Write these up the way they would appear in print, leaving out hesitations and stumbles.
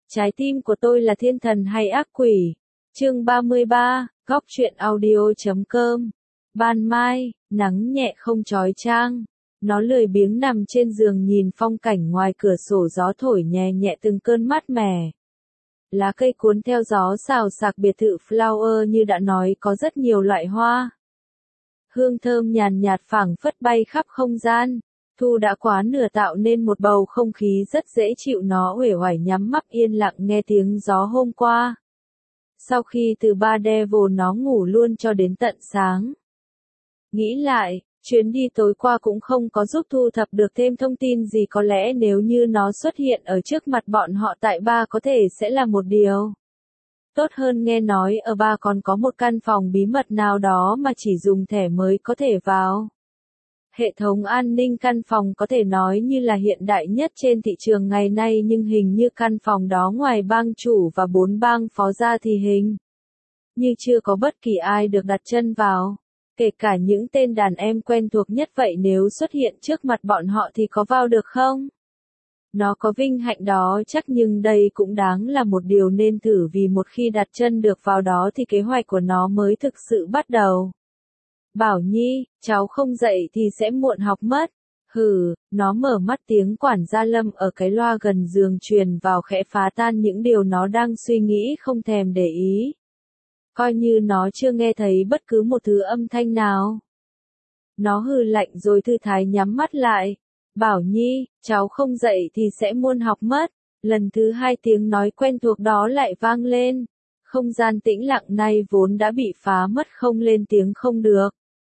Trái tim của tôi là thiên thần hay ác quỷ? Chương 33, Góc truyện audio.com. Ban mai, nắng nhẹ không chói chang. Nó lười biếng nằm trên giường nhìn phong cảnh ngoài cửa sổ, gió thổi nhẹ nhẹ từng cơn mát mẻ. Lá cây cuốn theo gió xào xạc, biệt thự Flower như đã nói có rất nhiều loại hoa. Hương thơm nhàn nhạt phảng phất bay khắp không gian. Thu đã quá nửa tạo nên một bầu không khí rất dễ chịu. Nó uể oải nhắm mắt yên lặng nghe tiếng gió hôm qua. Sau khi từ Ba Devil nó ngủ luôn cho đến tận sáng. Nghĩ lại, chuyến đi tối qua cũng không có giúp thu thập được thêm thông tin gì, có lẽ nếu như nó xuất hiện ở trước mặt bọn họ tại ba có thể sẽ là một điều tốt hơn. Nghe nói ở ba còn có một căn phòng bí mật nào đó mà chỉ dùng thẻ mới có thể vào. Hệ thống an ninh căn phòng có thể nói như là hiện đại nhất trên thị trường ngày nay, nhưng hình như căn phòng đó ngoài bang chủ và 4 bang phó ra thì hình như chưa có bất kỳ ai được đặt chân vào. Kể cả những tên đàn em quen thuộc nhất, vậy nếu xuất hiện trước mặt bọn họ thì có vào được không? Nó có vinh hạnh đó chắc, nhưng đây cũng đáng là một điều nên thử, vì một khi đặt chân được vào đó thì kế hoạch của nó mới thực sự bắt đầu. Bảo Nhi, cháu không dậy thì sẽ muộn học mất. Hừ, nó mở mắt, tiếng quản gia Lâm ở cái loa gần giường truyền vào khẽ phá tan những điều nó đang suy nghĩ, không thèm để ý. Coi như nó chưa nghe thấy bất cứ một thứ âm thanh nào. Nó hừ lạnh rồi thư thái nhắm mắt lại. Bảo Nhi, cháu không dậy thì sẽ muộn học mất. Lần thứ hai tiếng nói quen thuộc đó lại vang lên. Không gian tĩnh lặng này vốn đã bị phá mất, không lên tiếng không được.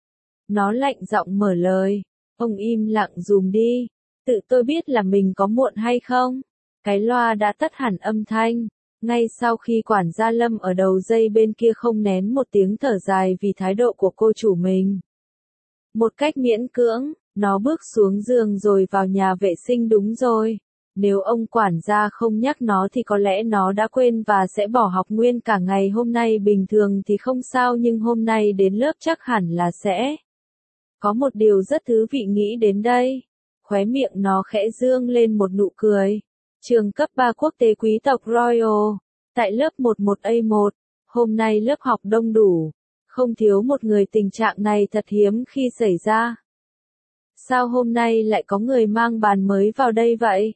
Nó lạnh giọng mở lời. Ông im lặng dùm đi. Tự tôi biết là mình có muộn hay không? Cái loa đã tắt hẳn âm thanh. Ngay sau khi quản gia Lâm ở đầu dây bên kia không nén một tiếng thở dài vì thái độ của cô chủ mình. Một cách miễn cưỡng, nó bước xuống giường rồi vào nhà vệ sinh. Đúng rồi. Nếu ông quản gia không nhắc nó thì có lẽ nó đã quên và sẽ bỏ học nguyên cả ngày hôm nay. Bình thường thì không sao, nhưng hôm nay đến lớp chắc hẳn là sẽ có một điều rất thú vị nghĩ đến đây. Khóe miệng nó khẽ dương lên một nụ cười. Trường cấp 3 quốc tế quý tộc Royal. Tại lớp 11A1. Hôm nay lớp học đông đủ. Không thiếu một người, tình trạng này thật hiếm khi xảy ra. Sao hôm nay lại có người mang bàn mới vào đây vậy?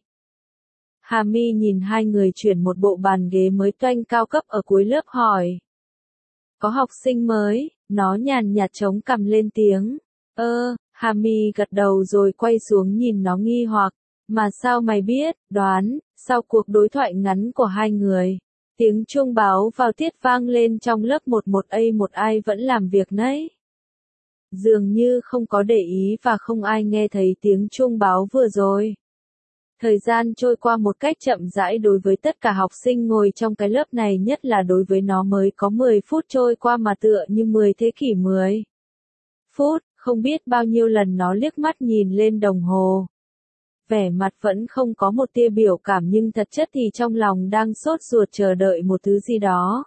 Hà My nhìn hai người chuyển một bộ bàn ghế mới toanh cao cấp ở cuối lớp hỏi. Có học sinh mới, nó nhàn nhạt chống cằm lên tiếng. Hà My gật đầu rồi quay xuống nhìn nó nghi hoặc. Mà sao mày biết? Đoán. Sau cuộc đối thoại ngắn của hai người, tiếng chuông báo vào tiết vang lên trong lớp 11A1. Ai vẫn làm việc nấy? Dường như không có để ý và không ai nghe thấy tiếng chuông báo vừa rồi. Thời gian trôi qua một cách chậm rãi đối với tất cả học sinh ngồi trong cái lớp này, nhất là đối với nó. Mới có 10 phút trôi qua mà tựa như 10 thế kỷ. 10 phút, không biết bao nhiêu lần nó liếc mắt nhìn lên đồng hồ. Vẻ mặt vẫn không có một tia biểu cảm, nhưng thật chất thì trong lòng đang sốt ruột chờ đợi một thứ gì đó.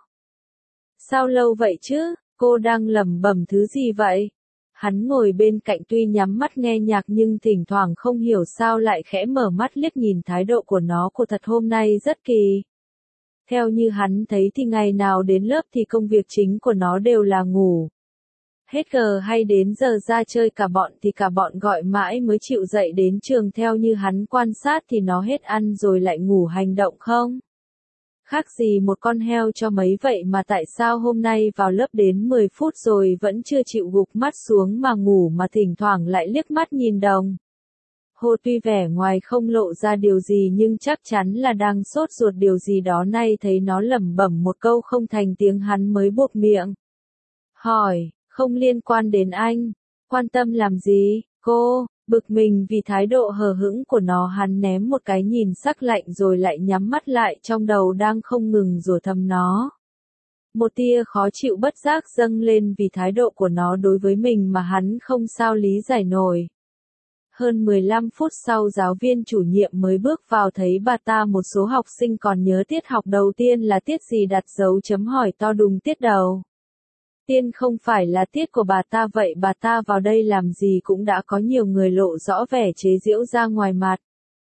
Sao lâu vậy chứ? Cô đang lẩm bẩm thứ gì vậy? Hắn ngồi bên cạnh tuy nhắm mắt nghe nhạc nhưng thỉnh thoảng không hiểu sao lại khẽ mở mắt liếc nhìn. Thái độ của nó của thật hôm nay rất kỳ. Theo như hắn thấy thì ngày nào đến lớp thì công việc chính của nó đều là ngủ. Hết giờ hay đến giờ ra chơi cả bọn thì cả bọn gọi mãi mới chịu dậy đến trường. Theo như hắn quan sát thì nó hết ăn rồi lại ngủ, hành động không khác gì một con heo cho mấy vậy. Mà tại sao hôm nay vào lớp đến 10 phút rồi vẫn chưa chịu gục mắt xuống mà ngủ, mà thỉnh thoảng lại liếc mắt nhìn đồng hồ? Tuy vẻ ngoài không lộ ra điều gì nhưng chắc chắn là đang sốt ruột điều gì đó. Nay thấy nó lẩm bẩm một câu không thành tiếng, hắn mới buộc miệng hỏi. Không liên quan đến anh. Quan tâm làm gì? Cô bực mình vì thái độ hờ hững của nó, hắn ném một cái nhìn sắc lạnh rồi lại nhắm mắt lại, trong đầu đang không ngừng rủa thầm nó. Một tia khó chịu bất giác dâng lên vì thái độ của nó đối với mình mà hắn không sao lý giải nổi. Hơn 15 phút sau, giáo viên chủ nhiệm mới bước vào. Thấy bà ta một số học sinh còn nhớ tiết học đầu tiên là tiết gì, đặt dấu chấm hỏi to đùng. Tiết đầu tiên không phải là tiết của bà ta, vậy bà ta vào đây làm gì? Cũng đã có nhiều người lộ rõ vẻ chế giễu ra ngoài mặt.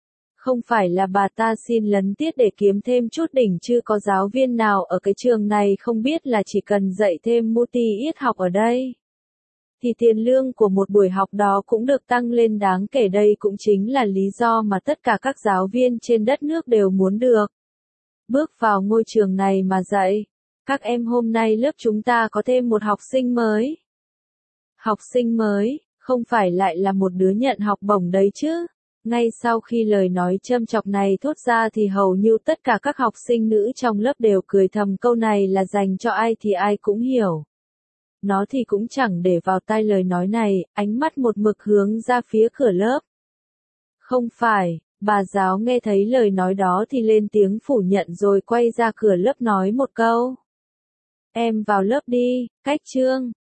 Không phải là bà ta xin lấn tiết để kiếm thêm chút đỉnh chứ có giáo viên nào ở cái trường này không biết là chỉ cần dạy thêm multi yết học ở đây thì tiền lương của một buổi học đó cũng được tăng lên đáng kể. Đây cũng chính là lý do mà tất cả các giáo viên trên đất nước đều muốn được bước vào ngôi trường này mà dạy. Các em, hôm nay lớp chúng ta có thêm một học sinh mới. Học sinh mới, không phải lại là một đứa nhận học bổng đấy chứ? Ngay sau khi lời nói châm chọc này thốt ra thì hầu như tất cả các học sinh nữ trong lớp đều cười thầm, câu này là dành cho ai thì ai cũng hiểu. Nó thì cũng chẳng để vào tai lời nói này, ánh mắt một mực hướng ra phía cửa lớp. Không phải, bà giáo nghe thấy lời nói đó thì lên tiếng phủ nhận rồi quay ra cửa lớp nói một câu. Em vào lớp đi, cách Trương.